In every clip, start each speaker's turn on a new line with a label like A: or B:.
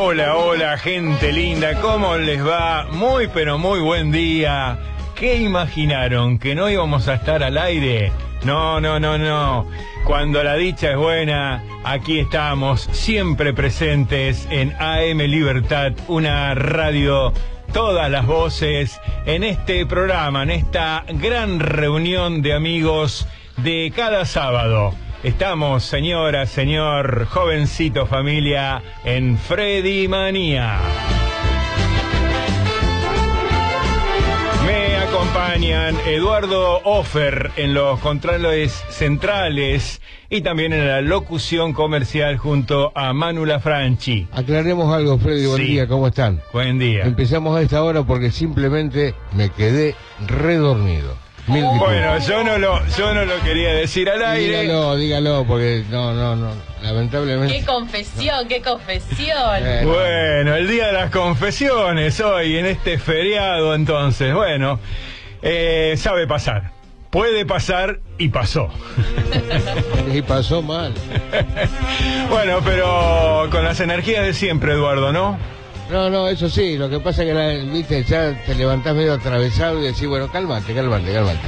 A: Hola, hola, gente linda, ¿cómo les va? Muy, pero muy buen día. ¿Qué imaginaron? ¿Que no íbamos a estar al aire? No. Cuando la dicha es buena, aquí estamos, siempre presentes en AM Libertad, una radio, todas las voces, en este programa, en esta gran reunión de amigos de cada sábado. Estamos, señora, señor, jovencito, familia, en Freddy Manía. Me acompañan Eduardo Offer en los controles centrales y también en la locución comercial junto a Manu Lafranchi.
B: Aclaremos algo, Freddy, buen día, ¿cómo están?
A: Buen día.
B: Empezamos a esta hora porque simplemente me quedé redormido.
A: Bueno, yo no lo quería decir al aire.
B: Dígalo, porque no, lamentablemente.
C: ¡Qué confesión!
A: Bueno, el día de las confesiones hoy, en este feriado, entonces, bueno, sabe pasar. Puede pasar y pasó.
B: Y pasó mal.
A: Bueno, pero con las energías de siempre, Eduardo, ¿no?
B: No, eso sí, lo que pasa es que, viste, ya te levantás medio atravesado y decís, bueno, cálmate.
A: Bueno,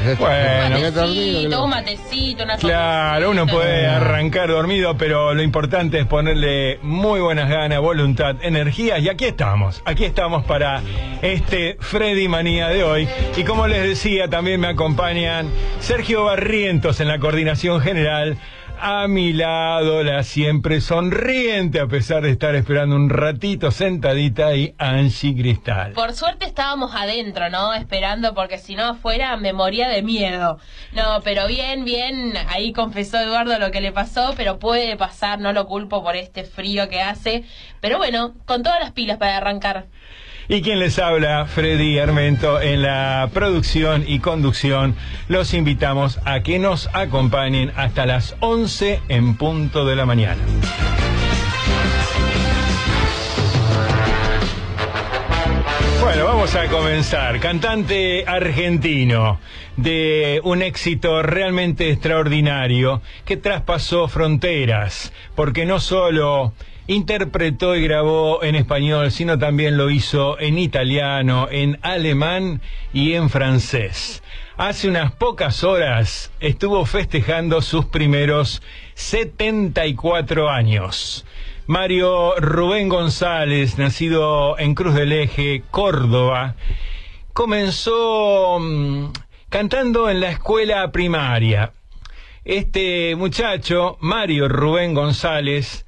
C: un matecito, una cosa.
A: Claro, uno puede arrancar dormido, pero lo importante es ponerle muy buenas ganas, voluntad, energías, y aquí estamos para este Freddy Manía de hoy. Y como les decía, también me acompañan Sergio Barrientos en la coordinación general. A mi lado, la siempre sonriente, a pesar de estar esperando un ratito sentadita ahí, Angie Cristal.
C: Por suerte estábamos adentro, ¿no? Esperando, porque si no afuera me moría de miedo. No, pero bien, ahí confesó Eduardo lo que le pasó, pero puede pasar, no lo culpo por este frío que hace. Pero bueno, con todas las pilas para arrancar.
A: Y quien les habla, Freddy Armento, en la producción y conducción. Los invitamos a que nos acompañen hasta las 11 en punto de la mañana. Bueno, vamos a comenzar. Cantante argentino de un éxito realmente extraordinario que traspasó fronteras, porque no solo interpretó y grabó en español, sino también lo hizo en italiano, en alemán y en francés. Hace unas pocas horas estuvo festejando sus primeros 74 años. Mario Rubén González, nacido en Cruz del Eje, Córdoba, comenzó cantando en la escuela primaria. Este muchacho, Mario Rubén González,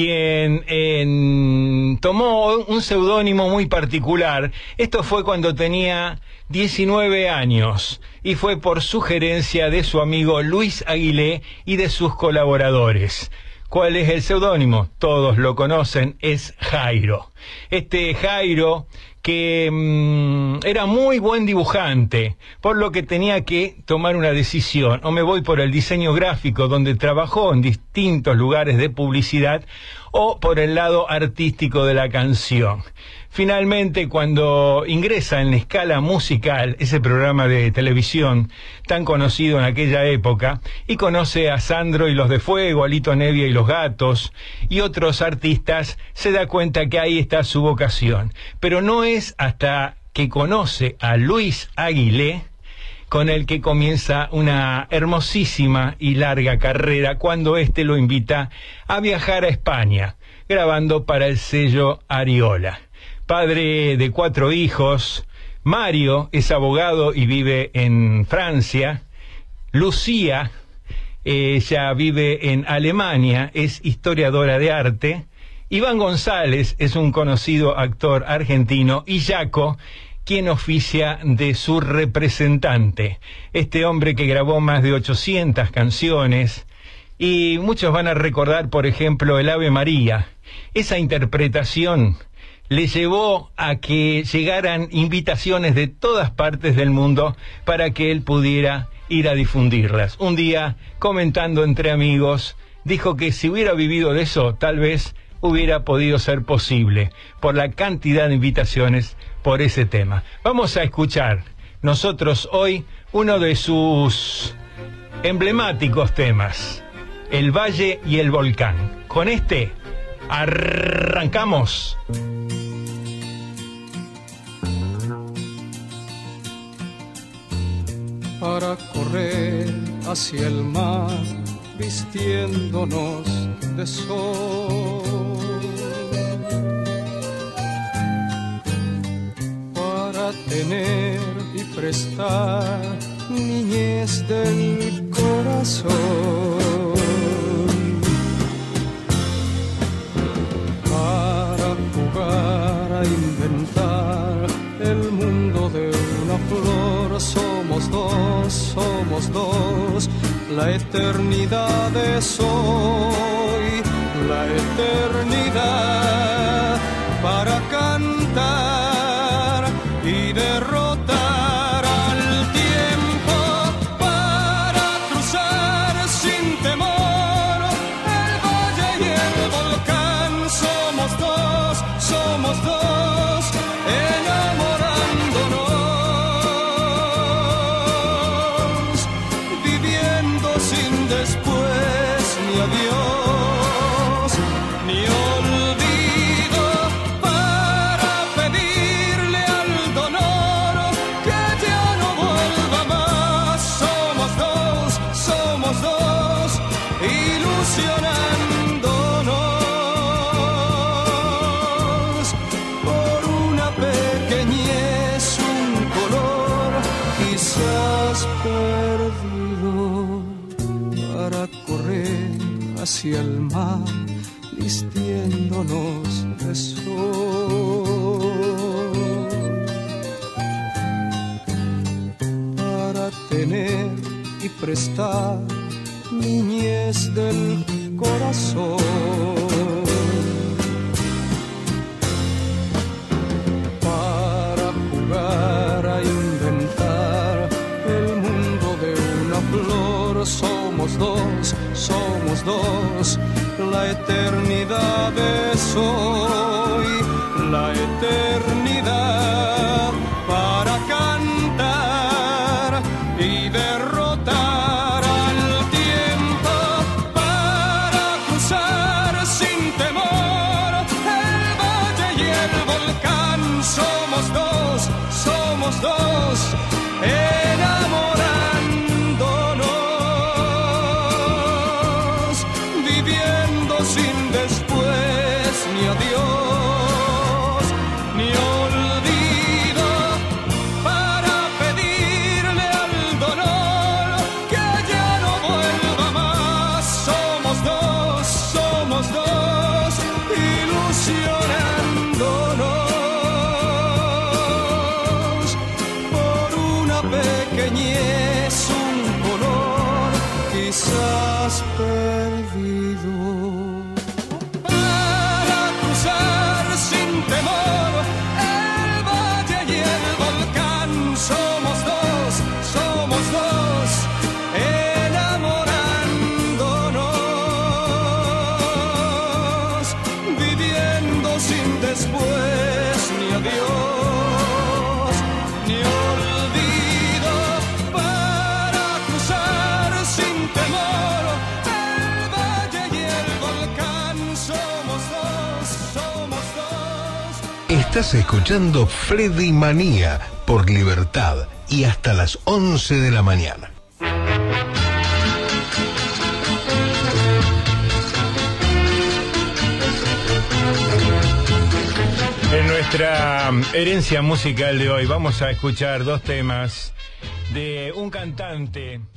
A: quien tomó un seudónimo muy particular. Esto fue cuando tenía 19 años y fue por sugerencia de su amigo Luis Aguilé y de sus colaboradores. ¿Cuál es el seudónimo? Todos lo conocen, es Jairo. Este Jairo que era muy buen dibujante, por lo que tenía que tomar una decisión: o me voy por el diseño gráfico, donde trabajó en distintos lugares de publicidad, o por el lado artístico de la canción. Finalmente, cuando ingresa en La Escala Musical, ese programa de televisión tan conocido en aquella época, y conoce a Sandro y los de Fuego, a Lito Nevia y los Gatos, y otros artistas, se da cuenta que ahí está su vocación. Pero no es hasta que conoce a Luis Aguilé, con el que comienza una hermosísima y larga carrera, cuando éste lo invita a viajar a España, grabando para el sello Ariola. Padre de 4 hijos, Mario es abogado y vive en Francia. Lucía, ella vive en Alemania, es historiadora de arte. Iván González es un conocido actor argentino, y Jaco, quien oficia de su representante. Este hombre que grabó más de 800 canciones, y muchos van a recordar, por ejemplo, el Ave María. Esa interpretación le llevó a que llegaran invitaciones de todas partes del mundo para que él pudiera ir a difundirlas. Un día, comentando entre amigos, dijo que si hubiera vivido de eso, tal vez hubiera podido ser posible, por la cantidad de invitaciones por ese tema. Vamos a escuchar nosotros hoy uno de sus emblemáticos temas, El Valle y el Volcán. Con este Arrancamos.
D: Para correr hacia el mar, vistiéndonos de sol, para tener y prestar niñez del corazón, para jugar a inventar el mundo de una flor. Somos dos, la eternidad es hoy, la eternidad para cantar y derrotar al tiempo, para cruzar sin temor el valle y el volcán. Somos dos, enamorándonos, viviendo sin después ni adiós, ni olvido, para pedirle al donor que ya no vuelva más. Somos dos, ilusionándonos por una pequeñez, un color quizás perdido, para correr hacia el mar, vistiéndonos de sol, para tener y prestar niñez del corazón, para jugar a inventar el mundo de una flor. Somos dos, la eternidad es hoy, la eternidad para cantar y derrotar al tiempo, para cruzar sin temor el valle y el volcán. Somos dos, enamorándonos, viviendo sin después ni adiós, ni olvido, para pedirle al donor que ya no vuelva más. Somos dos, ilusionándonos por una pequeñez, un color quizás perdido, para cruzar sin temor el valle y el volcán. Somos dos, enamorándonos, viviendo sin después ni adiós, ni olvido, para cruzar sin temor el valle y el volcán. Somos dos.
E: Estás escuchando Freddy Manía por Libertad y hasta las 11 de la mañana.
A: En nuestra herencia musical de hoy vamos a escuchar dos temas de un cantante